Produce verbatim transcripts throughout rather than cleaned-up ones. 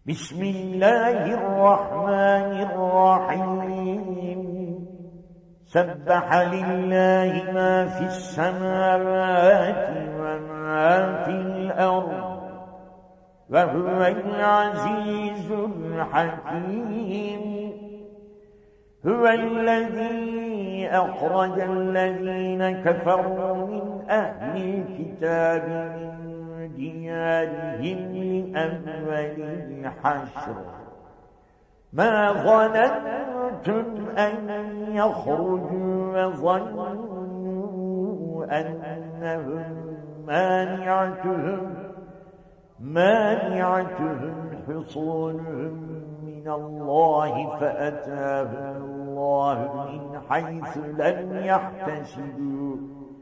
بسم الله الرحمن الرحيم سبح لله ما في السماوات وما في الأرض وهو العزيز الحكيم هو الذي أخرج الذين كفروا من أهل الكتاب من ديارهم لأول الحشر ما ظننتم أن يخرجوا وظنوا أنهم مانعتهم مانعتهم حصونهم من الله فأتاهم الله من حيث لم يحتسبوا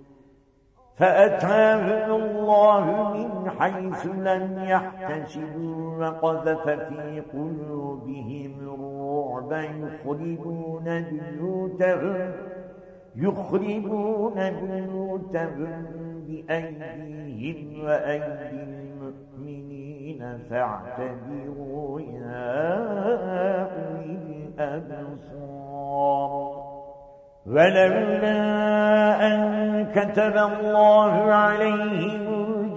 فأتاهم الله من حيث لم يحتسبوا وقذف في قلوبهم الرعب يخربون بيوتهم يخربون بيوتهم بأيديهم وأيدي المؤمنين فاعتبروا يا أولي الأبصار ولولا أن كتب الله عليهم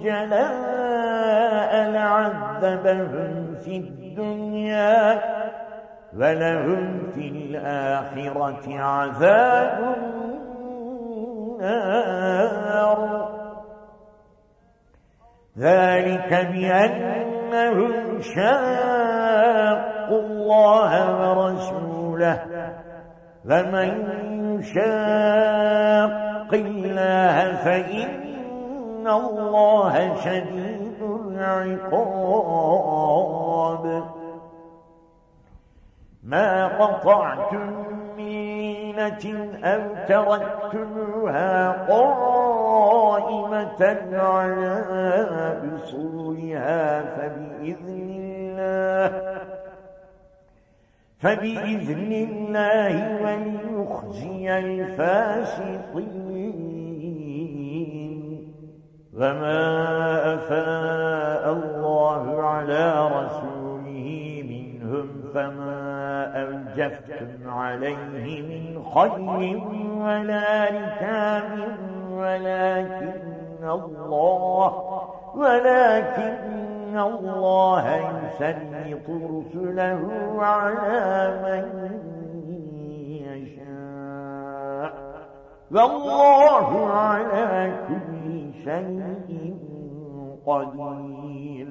الجلاء لعذبهم في الدنيا ولهم في الآخرة عذاب النار ذلك بأنهم شاقوا الله ورسوله ومن يشاق الله فإن الله شديد العقاب ما قطعتم من لينة أو تركتموها قائمة على أصولها فبإذن الله فبإذن الله وليخزي الفاسقين وما أفاء الله على رسوله منهم فما أوجفتم عليه من خيل ولا ركاب ولكن الله ولكن الله يسلط رسله على من يشاء والله على كل شيء قدير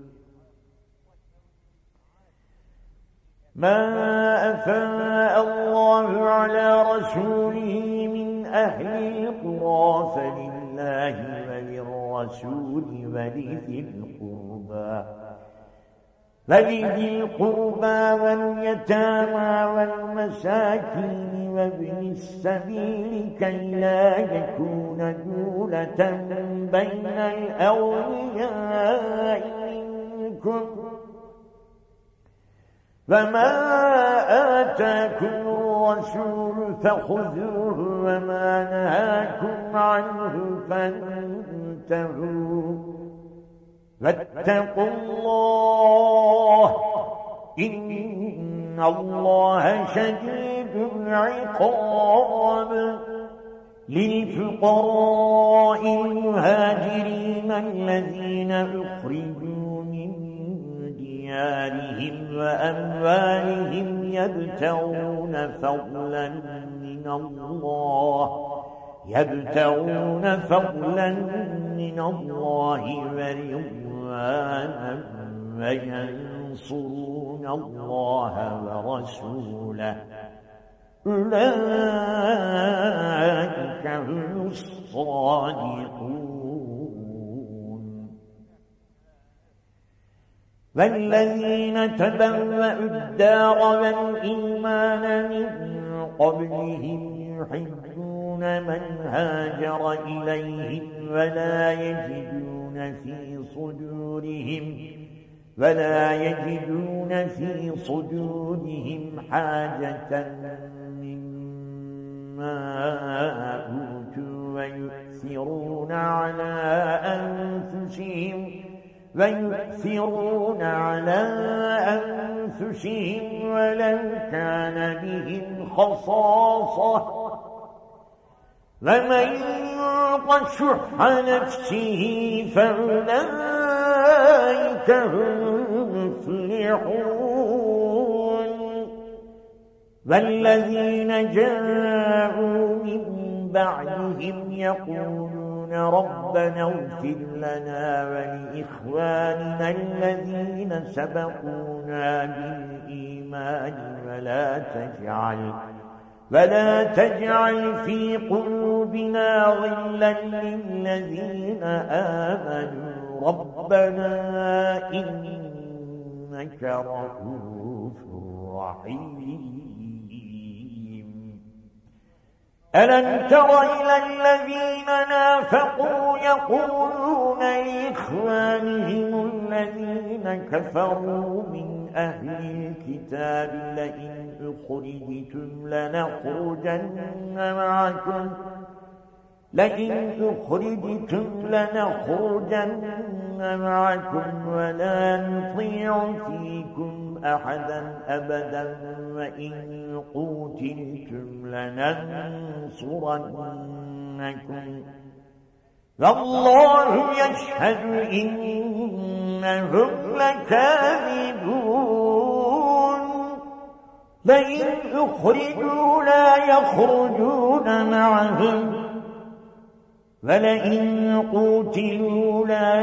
ما أفاء الله على رسوله من أهل القرى فلله وللرسول ولذي القربى ولذي القربى واليتامى والمساكين وابن السبيل كي لا يكون دولة بين الأولياء منكم فما آتاكم الرسول فخذوه وما نهاكم عنه فانتهوا واتقوا الله إن الله شديد العقاب للفقراء المهاجرين الذين أخرجوا من ديارهم وأموالهم يبتغون فضلا من الله يبتغون فضلا من الله ورضوانا وينصرون الله ورسوله أولئك هم الصادقون والذين تبوأوا الدار والإيمان من قبلهم يحبون من هاجر إليهم ولا يجدون في صدورهم ولا يجدون في صدورهم حاجة مما أوتوا ويؤثرون على أنفسهم ويؤثرون على أنفسهم ولو كان بهم خصاصة ومن يوق شح نفسه فأولئك هم المفلحون والذين جاءوا من بعدهم يقولون ربنا اغفر لنا ولإخواننا الذين سبقونا بالإيمان ولا تجعل ولا تجعل في قلوبنا غلا للذين آمنوا ربنا إنك رؤوف رحيم. ألم تر إلى الذين نافقوا يقولون لإخوانهم الذين كفروا من أهل الكتاب لئن أخرجتم لنخرجن معكم لئن أخرجتم لنخرجن معكم ولا نطيع فيكم أحدا أبدا وإن قوتلتم لننصرنكم والله يشهد إنهم لكاذبون لئن أخرجوا لا يخرجون معهم ولئن قوتلوا لا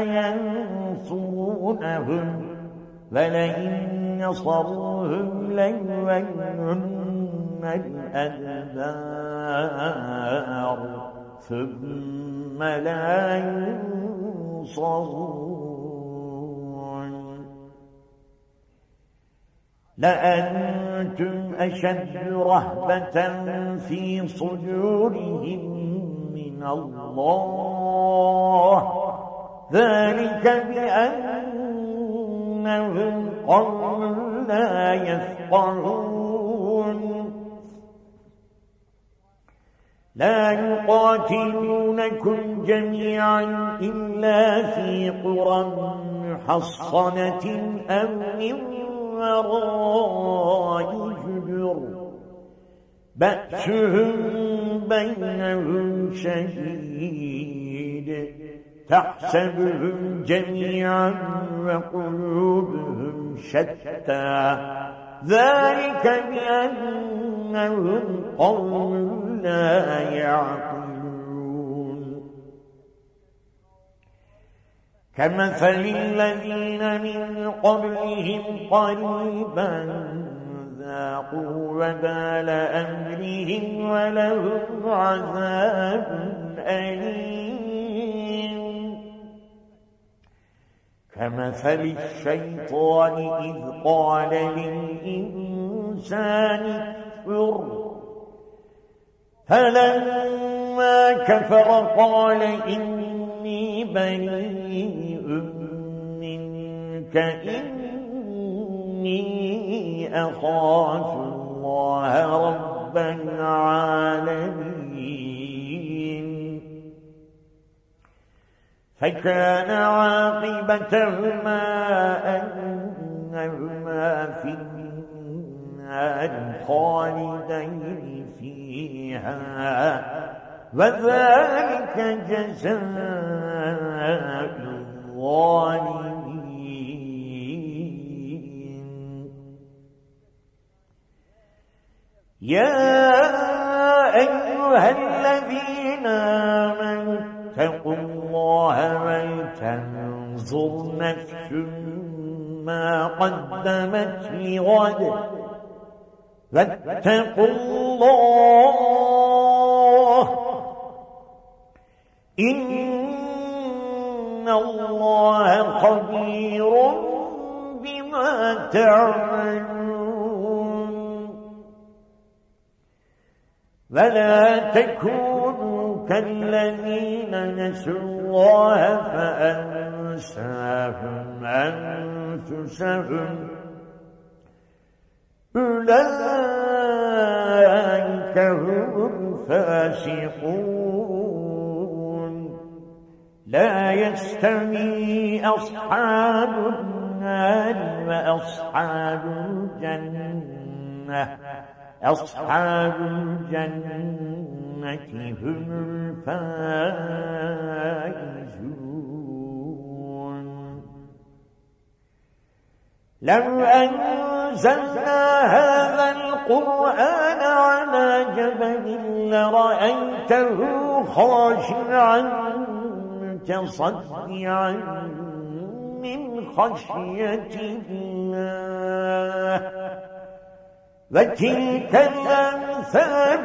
ينصرونهم ولئن نصروهم ليولن الأدبار ثم لا ينصرون. لأنتم أشد رهبة في صدورهم من الله ذلك بأنهم قوم لا يفقهون لا يقاتلونكم جميعا إلا في قرى محصنة أو من وراء جدر بأسهم بينهم شديد تحسبهم جميعا وقلوبهم شتى ذلك بأنهم قوم لا يعقلون. كمثل الذين من قبلهم قريبا ذاقوا وبال أمرهم ولهم عذاب أليم. كمثل الشيطان إذ قال للإنسان اكفر فلما كفر قال إني بريء منك إني أخاف الله رب العالمين. فكان عاقبتهما أنهما في النار خالدين فيها وذلك جزاء الظالمين. يا أيها الذين آمنوا اتقوا الله ولتنظر نفس ما قدمت لغد واتقوا الله إن الله خبير بما تعملون. ولا تكونوا كالذين نسوا الله فأنساهم أنفسهم أولئك هم الفاسقون. لا يستوي أصحاب النار وأصحاب الجنة أصحاب الجنة هم الفائزون. لو أنزلنا هذا القرآن على جبل لرأيته خاشعا متصدعا من خشية الله. وتلك الأمثال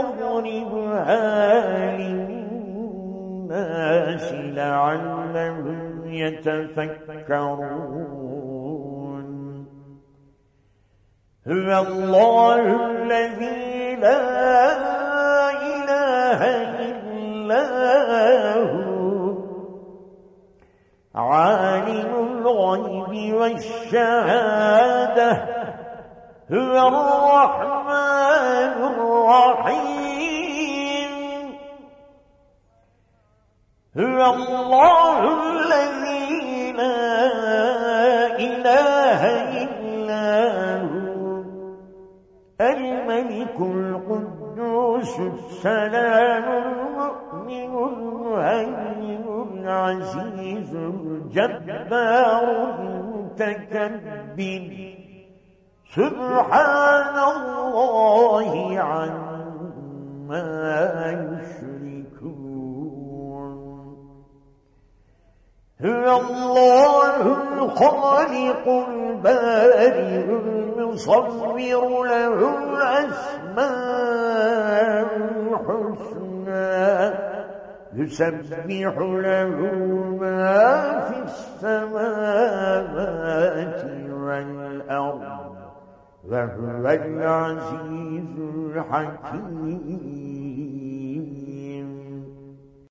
نضربها للناس لعلهم يتفكرون. هو الله الذي لا إله إلا هو عالم الغيب والشهادة هو الرحمن الرحيم. هو الله الذي لا إله إلا هو الملك القدوس السلام المؤمن المهيمن العزيز الجبار المتكبر سبحان الله عما يشركون. هو الله الخالق البارئ المصور له الأسماء الحسنى يسبح له ما في السماوات والأرض وهو العزيز الحكيم.